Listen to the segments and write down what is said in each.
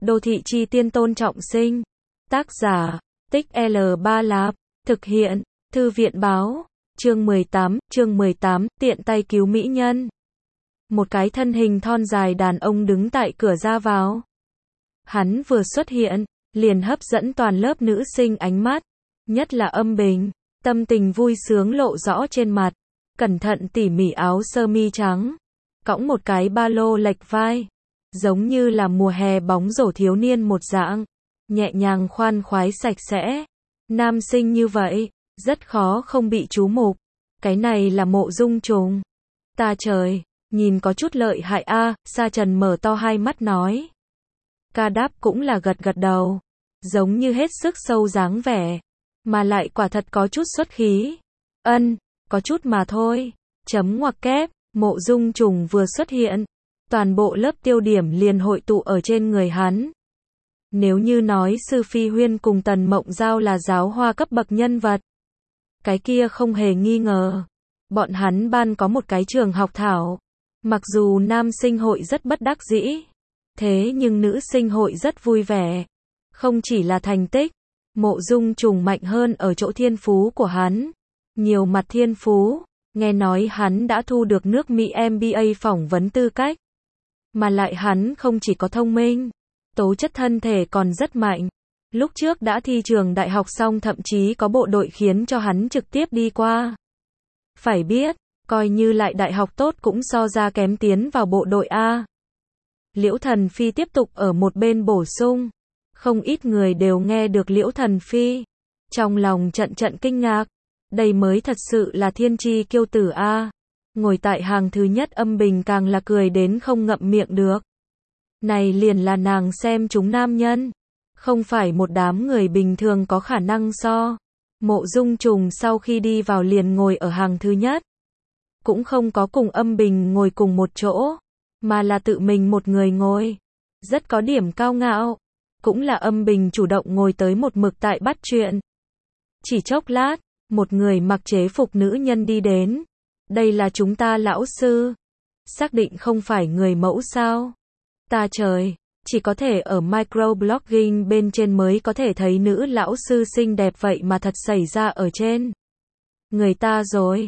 Đô thị chi tiên Tôn Trọng Sinh. Tác giả, Tích L3 Lạp. Thực hiện, Thư viện báo. Chương 18, tiện tay cứu mỹ nhân. Một cái thân hình thon dài đàn ông đứng tại cửa ra vào. Hắn vừa xuất hiện, liền hấp dẫn toàn lớp nữ sinh ánh mắt. Nhất là Âm Bình, tâm tình vui sướng lộ rõ trên mặt. Cẩn thận tỉ mỉ áo sơ mi trắng. Cõng một cái ba lô lệch vai. Giống như là mùa hè bóng rổ thiếu niên một dạng. Nhẹ nhàng khoan khoái sạch sẽ. Nam sinh như vậy, rất khó không bị chú mục. Cái này là Mộ Dung Trùng. Ta trời, nhìn có chút lợi hại a. Sa Trần mở to hai mắt nói. Ca Đáp cũng là gật gật đầu. Giống như hết sức sâu dáng vẻ. Mà lại quả thật có chút xuất khí. Có chút mà thôi. Chấm ngoặc kép, Mộ Dung Trùng vừa xuất hiện. Toàn bộ lớp tiêu điểm liền hội tụ ở trên người hắn. Nếu như nói Sư Phi Huyên cùng Tần Mộng Giao là giáo hoa cấp bậc nhân vật. Cái kia không hề nghi ngờ. Bọn hắn ban có một cái trường học thảo. Mặc dù nam sinh hội rất bất đắc dĩ. Thế nhưng nữ sinh hội rất vui vẻ. Không chỉ là thành tích. Mộ Dung Trùng mạnh hơn ở chỗ thiên phú của hắn. Nhiều mặt thiên phú. Nghe nói hắn đã thu được nước Mỹ MBA phỏng vấn tư cách. Mà lại hắn không chỉ có thông minh. Tố chất thân thể còn rất mạnh. Lúc trước đã thi trường đại học xong thậm chí có bộ đội khiến cho hắn trực tiếp đi qua. Phải biết, coi như lại đại học tốt cũng so ra kém tiến vào bộ đội A. Liễu Thần Phi tiếp tục ở một bên bổ sung. Không ít người đều nghe được Liễu Thần Phi. Trong lòng trận trận kinh ngạc. Đây mới thật sự là thiên chi kiêu tử A. Ngồi tại hàng thứ nhất Âm Bình càng là cười đến không ngậm miệng được. Này liền là nàng xem chúng nam nhân. Không phải một đám người bình thường có khả năng so. Mộ Dung Trùng sau khi đi vào liền ngồi ở hàng thứ nhất. Cũng không có cùng Âm Bình ngồi cùng một chỗ. Mà là tự mình một người ngồi. Rất có điểm cao ngạo. Cũng là Âm Bình chủ động ngồi tới một mực tại bắt chuyện. Chỉ chốc lát, một người mặc chế phục nữ nhân đi đến. Đây là chúng ta lão sư. Xác định không phải người mẫu sao? Ta trời, chỉ có thể ở microblogging bên trên mới có thể thấy nữ lão sư xinh đẹp vậy mà thật xảy ra ở trên. Người ta rồi,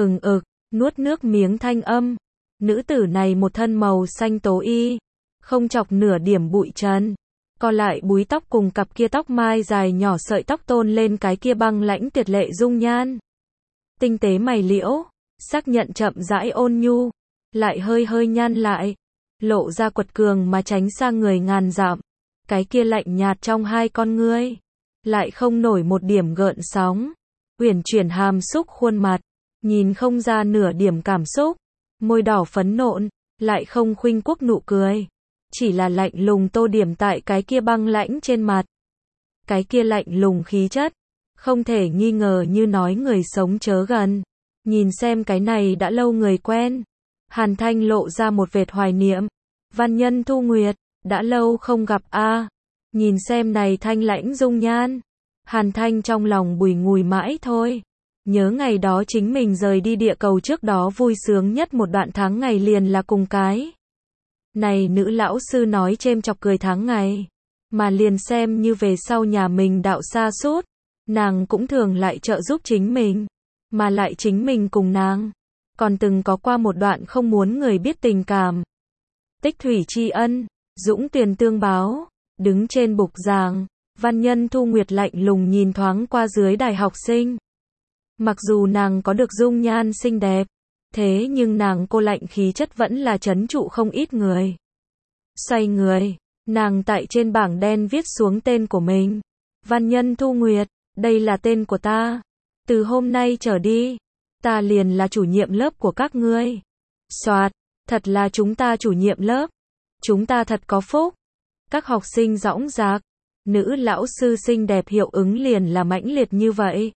nuốt nước miếng thanh âm. Nữ tử này một thân màu xanh tố y, không chọc nửa điểm bụi trần. Co lại búi tóc cùng cặp kia tóc mai dài nhỏ sợi tóc tôn lên cái kia băng lãnh tuyệt lệ dung nhan. Tinh tế mày liễu, xác nhận chậm rãi ôn nhu, lại hơi hơi nhăn lại. Lộ ra quật cường mà tránh xa người ngàn dặm. Cái kia lạnh nhạt trong hai con ngươi. Lại không nổi một điểm gợn sóng. Uyển chuyển hàm xúc khuôn mặt. Nhìn không ra nửa điểm cảm xúc. Môi đỏ phấn nộn. Lại không khuynh quốc nụ cười. Chỉ là lạnh lùng tô điểm tại cái kia băng lãnh trên mặt. Cái kia lạnh lùng khí chất. Không thể nghi ngờ như nói người sống chớ gần. Nhìn xem cái này đã lâu người quen. Hàn Thanh lộ ra một vệt hoài niệm. Văn Nhân Thu Nguyệt, đã lâu không gặp a. Nhìn xem này thanh lãnh dung nhan. Hàn Thanh trong lòng bùi ngùi mãi thôi. Nhớ ngày đó chính mình rời đi địa cầu trước đó vui sướng nhất một đoạn tháng ngày liền là cùng cái. Này nữ lão sư nói chêm chọc cười tháng ngày. Mà liền xem như về sau nhà mình đạo xa sút nàng cũng thường lại trợ giúp chính mình. Mà lại chính mình cùng nàng. Còn từng có qua một đoạn không muốn người biết tình cảm. Tích thủy tri ân, dũng tuyền tương báo. Đứng trên bục giảng, Văn Nhân Thu Nguyệt lạnh lùng nhìn thoáng qua dưới đài học sinh. Mặc dù nàng có được dung nhan xinh đẹp, thế nhưng nàng cô lạnh khí chất vẫn là trấn trụ không ít người. Xoay người, nàng tại trên bảng đen viết xuống tên của mình. Văn Nhân Thu Nguyệt, đây là tên của ta. Từ hôm nay trở đi, ta liền là chủ nhiệm lớp của các ngươi. Soạt, thật là chúng ta chủ nhiệm lớp. Chúng ta thật có phúc. Các học sinh dõng dạc. Nữ lão sư xinh đẹp hiệu ứng liền là mãnh liệt như vậy.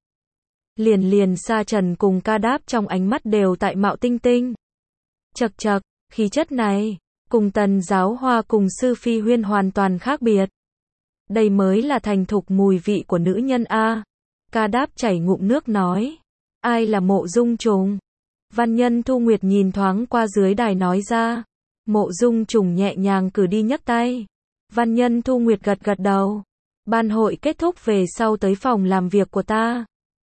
Liền Sa Trần cùng Ca Đáp trong ánh mắt đều tại mạo tinh tinh. Chậc chậc, khí chất này, cùng Tần giáo hoa cùng Sư Phi Huyên hoàn toàn khác biệt. Đây mới là thành thục mùi vị của nữ nhân A. Ca Đáp chảy ngụm nước nói. Ai là Mộ Dung Trùng? Văn Nhân Thu Nguyệt nhìn thoáng qua dưới đài nói ra. Mộ Dung Trùng nhẹ nhàng cử đi nhấc tay. Văn Nhân Thu Nguyệt gật gật đầu. Ban hội kết thúc về sau tới phòng làm việc của ta.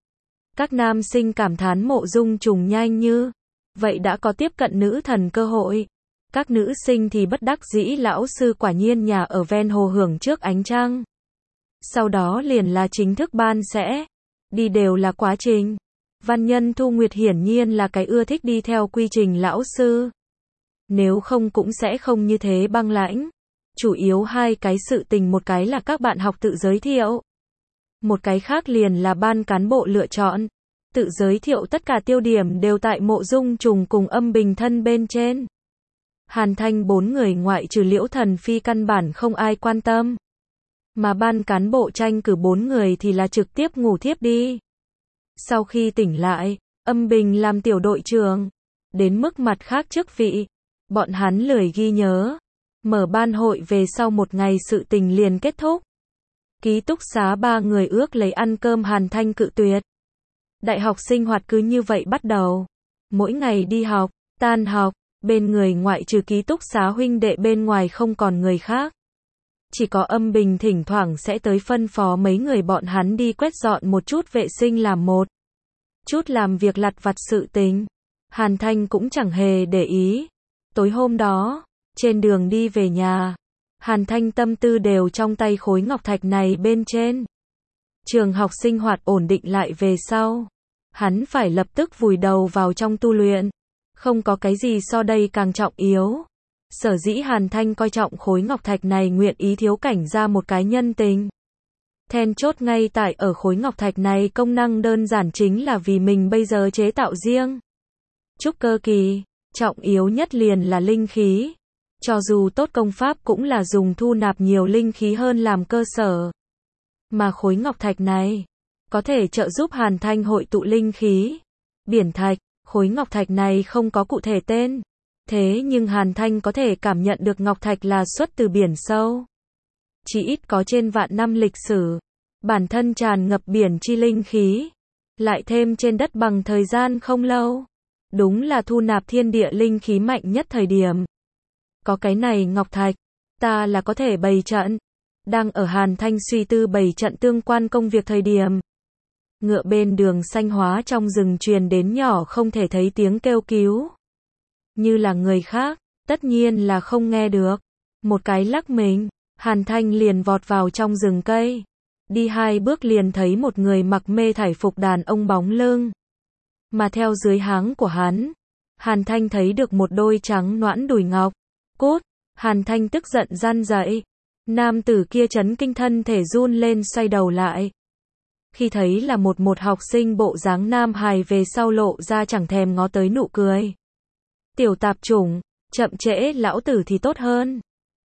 Các nam sinh cảm thán Mộ Dung Trùng nhanh như vậy đã có tiếp cận nữ thần cơ hội. Các nữ sinh thì bất đắc dĩ lão sư quả nhiên nhà ở ven hồ hưởng trước ánh trăng. Sau đó liền là chính thức ban sẽ đi đều là quá trình. Văn Nhân Thu Nguyệt hiển nhiên là cái ưa thích đi theo quy trình lão sư. Nếu không cũng sẽ không như thế băng lãnh. Chủ yếu hai cái sự tình, một cái là các bạn học tự giới thiệu. Một cái khác liền là ban cán bộ lựa chọn. Tự giới thiệu tất cả tiêu điểm đều tại Mộ Dung Trùng cùng Âm Bình thân bên trên. Hàn Thanh 4 người ngoại trừ Liễu Thần Phi căn bản không ai quan tâm. Mà ban cán bộ tranh cử 4 người thì là trực tiếp ngủ thiếp đi. Sau khi tỉnh lại, Âm Bình làm tiểu đội trưởng. Đến mức mặt khác chức vị, bọn hắn lười ghi nhớ. Mở ban hội về sau một ngày sự tình liền kết thúc. Ký túc xá 3 người ước lấy ăn cơm, Hàn Thanh cự tuyệt. Đại học sinh hoạt cứ như vậy bắt đầu. Mỗi ngày đi học, tan học, bên người ngoại trừ ký túc xá huynh đệ bên ngoài không còn người khác. Chỉ có Âm Bình thỉnh thoảng sẽ tới phân phó mấy người bọn hắn đi quét dọn một chút vệ sinh, làm một chút làm việc lặt vặt sự tình. Hàn Thanh cũng chẳng hề để ý. Tối hôm đó, trên đường đi về nhà, Hàn Thanh tâm tư đều trong tay khối ngọc thạch này bên trên. Trường học sinh hoạt ổn định lại về sau, hắn phải lập tức vùi đầu vào trong tu luyện. Không có cái gì so đây càng trọng yếu. Sở dĩ Hàn Thanh coi trọng khối ngọc thạch này, nguyện ý thiếu cảnh ra một cái nhân tình. Then chốt ngay tại ở khối ngọc thạch này, công năng đơn giản chính là vì mình bây giờ chế tạo riêng. Trúc cơ kỳ, trọng yếu nhất liền là linh khí. Cho dù tốt công pháp cũng là dùng thu nạp nhiều linh khí hơn làm cơ sở. Mà khối ngọc thạch này có thể trợ giúp Hàn Thanh hội tụ linh khí. Biển thạch, khối ngọc thạch này không có cụ thể tên. Thế nhưng Hàn Thanh có thể cảm nhận được ngọc thạch là xuất từ biển sâu. Chỉ ít có trên vạn năm lịch sử. Bản thân tràn ngập biển chi linh khí. Lại thêm trên đất bằng thời gian không lâu. Đúng là thu nạp thiên địa linh khí mạnh nhất thời điểm. Có cái này ngọc thạch, ta là có thể bày trận. Đang ở Hàn Thanh suy tư bày trận tương quan công việc thời điểm. Ngựa bên đường xanh hóa trong rừng truyền đến nhỏ không thể thấy tiếng kêu cứu. Như là người khác, tất nhiên là không nghe được. Một cái lắc mình, Hàn Thanh liền vọt vào trong rừng cây. Đi 2 bước liền thấy một người mặc mê thải phục đàn ông bóng lưng. Mà theo dưới háng của hắn, Hàn Thanh thấy được một đôi trắng nõn đùi ngọc. Cút, Hàn Thanh tức giận răn dậy. Nam tử kia chấn kinh thân thể run lên, xoay đầu lại. Khi thấy là một học sinh bộ dáng nam hài về sau lộ ra chẳng thèm ngó tới nụ cười. Tiểu tạp chủng, chậm trễ lão tử thì tốt hơn.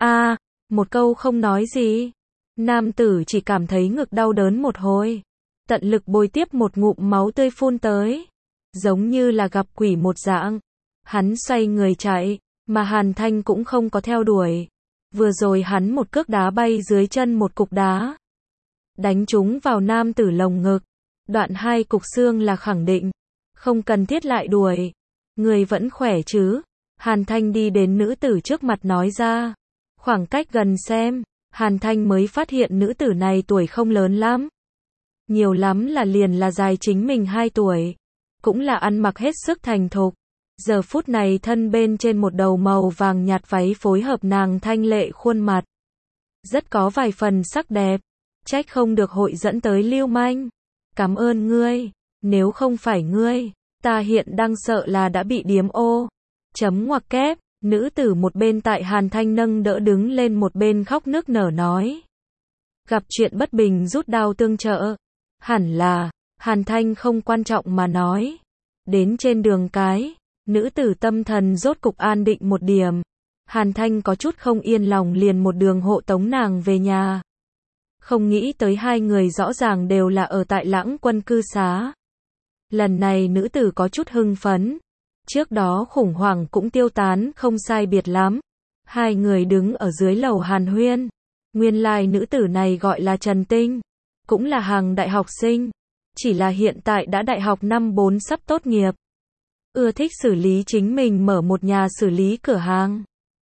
Một câu không nói gì. Nam tử chỉ cảm thấy ngực đau đớn một hồi. Tận lực bôi tiếp một ngụm máu tươi phun tới. Giống như là gặp quỷ một dạng. Hắn xoay người chạy, mà Hàn Thanh cũng không có theo đuổi. Vừa rồi hắn một cước đá bay dưới chân một cục đá. Đánh trúng vào nam tử lồng ngực. Đoạn 2 cục xương là khẳng định. Không cần thiết lại đuổi. Người vẫn khỏe chứ? Hàn Thanh đi đến nữ tử trước mặt nói ra. Khoảng cách gần xem, Hàn Thanh mới phát hiện nữ tử này tuổi không lớn lắm. Nhiều lắm là liền là dài chính mình 2 tuổi. Cũng là ăn mặc hết sức thành thục. Giờ phút này thân bên trên một đầu màu vàng nhạt váy phối hợp nàng thanh lệ khuôn mặt. Rất có vài phần sắc đẹp. Trách không được hội dẫn tới lưu manh. Cảm ơn ngươi. Nếu không phải ngươi, ta hiện đang sợ là đã bị điếm ô. Chấm ngoặc kép. Nữ tử một bên tại Hàn Thanh nâng đỡ đứng lên, một bên khóc nức nở nói. Gặp chuyện bất bình rút đao tương trợ. Hẳn là, Hàn Thanh không quan trọng mà nói. Đến trên đường cái, nữ tử tâm thần rốt cục an định một điểm. Hàn Thanh có chút không yên lòng liền một đường hộ tống nàng về nhà. Không nghĩ tới 2 người rõ ràng đều là ở tại Lãng Quân cư xá. Lần này nữ tử có chút hưng phấn. Trước đó khủng hoảng cũng tiêu tán không sai biệt lắm. 2 người đứng ở dưới lầu hàn huyên. Nguyên lai nữ tử này gọi là Trần Tinh. Cũng là hàng đại học sinh. Chỉ là hiện tại đã đại học năm 4 sắp tốt nghiệp. Ưa thích xử lý chính mình mở một nhà xử lý cửa hàng.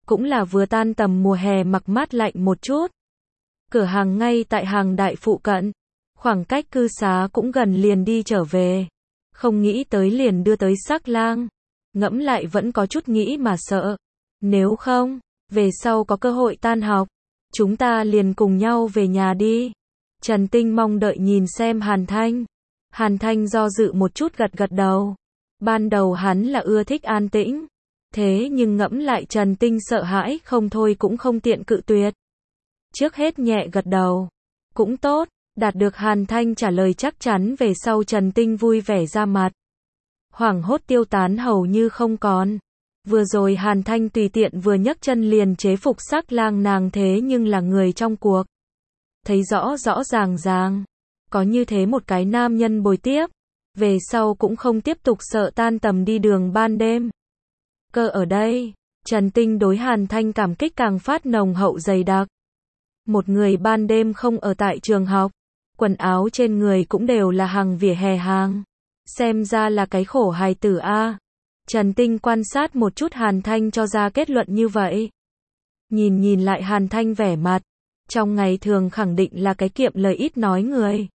cũng là vừa tan tầm mùa hè mặc mát lạnh một chút. Cửa hàng ngay tại hàng đại phụ cận, khoảng cách cư xá cũng gần liền đi trở về. Không nghĩ tới liền đưa tới Sắc Lang. Ngẫm lại vẫn có chút nghĩ mà sợ. Nếu không, về sau có cơ hội tan học, chúng ta liền cùng nhau về nhà đi. Trần Tinh mong đợi nhìn xem Hàn Thanh. Hàn Thanh do dự một chút gật gật đầu. Ban đầu hắn là ưa thích an tĩnh. Thế nhưng ngẫm lại Trần Tinh sợ hãi không thôi cũng không tiện cự tuyệt. Trước hết nhẹ gật đầu. Cũng tốt, đạt được Hàn Thanh trả lời chắc chắn về sau Trần Tinh vui vẻ ra mặt. Hoảng hốt tiêu tán hầu như không còn. Vừa rồi Hàn Thanh tùy tiện vừa nhấc chân liền chế phục Sắc Lang nàng thế nhưng là người trong cuộc. Thấy rõ rõ ràng ràng. Có như thế một cái nam nhân bồi tiếp. Về sau cũng không tiếp tục sợ tan tầm đi đường ban đêm. Cơ ở đây, Trần Tinh đối Hàn Thanh cảm kích càng phát nồng hậu dày đặc. Một người ban đêm không ở tại trường học, quần áo trên người cũng đều là hàng vỉa hè hàng. Xem ra là cái khổ hài tử a. Trần Tinh quan sát một chút Hàn Thanh cho ra kết luận như vậy. Nhìn lại Hàn Thanh vẻ mặt, trong ngày thường khẳng định là cái kiệm lời ít nói người.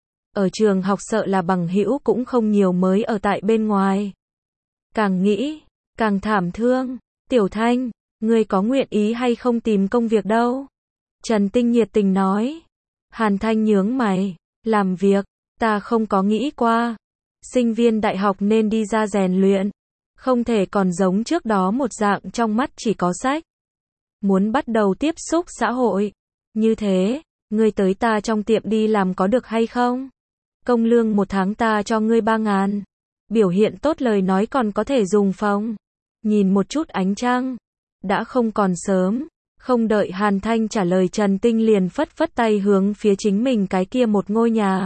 Ở trường học sợ là bằng hữu cũng không nhiều mới ở tại bên ngoài. Càng nghĩ, càng thảm thương. Tiểu Thanh, ngươi có nguyện ý hay không tìm công việc đâu? Trần Tinh nhiệt tình nói. Hàn Thanh nhướng mày, làm việc, ta không có nghĩ qua. Sinh viên đại học nên đi ra rèn luyện. Không thể còn giống trước đó một dạng trong mắt chỉ có sách. Muốn bắt đầu tiếp xúc xã hội. Như thế, ngươi tới ta trong tiệm đi làm có được hay không? Công lương một tháng ta cho ngươi 3.000. Biểu hiện tốt lời nói còn có thể dùng phòng. Nhìn một chút ánh trăng. Đã không còn sớm. Không đợi Hàn Thanh trả lời Trần Tinh liền phất phất tay hướng phía chính mình cái kia một ngôi nhà.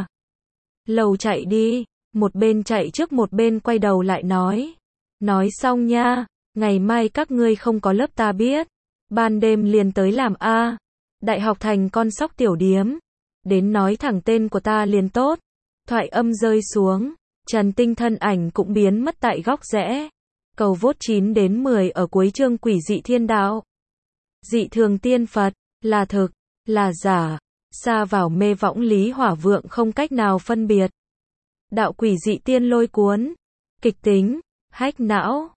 Lầu chạy đi. Một bên chạy trước một bên quay đầu lại nói. Nói xong nha. Ngày mai các ngươi không có lớp ta biết. Ban đêm liền tới làm A. Đại học thành con sóc tiểu điếm. Đến nói thẳng tên của ta liền tốt. Thoại âm rơi xuống. Trần Tinh thân ảnh cũng biến mất tại góc rẽ. Cầu vốt 9 đến 10 ở cuối chương Quỷ dị thiên đạo. Dị thường tiên Phật, là thực, là giả. Xa vào mê võng lý hỏa vượng không cách nào phân biệt. Đạo quỷ dị tiên lôi cuốn. Kịch tính, hách não.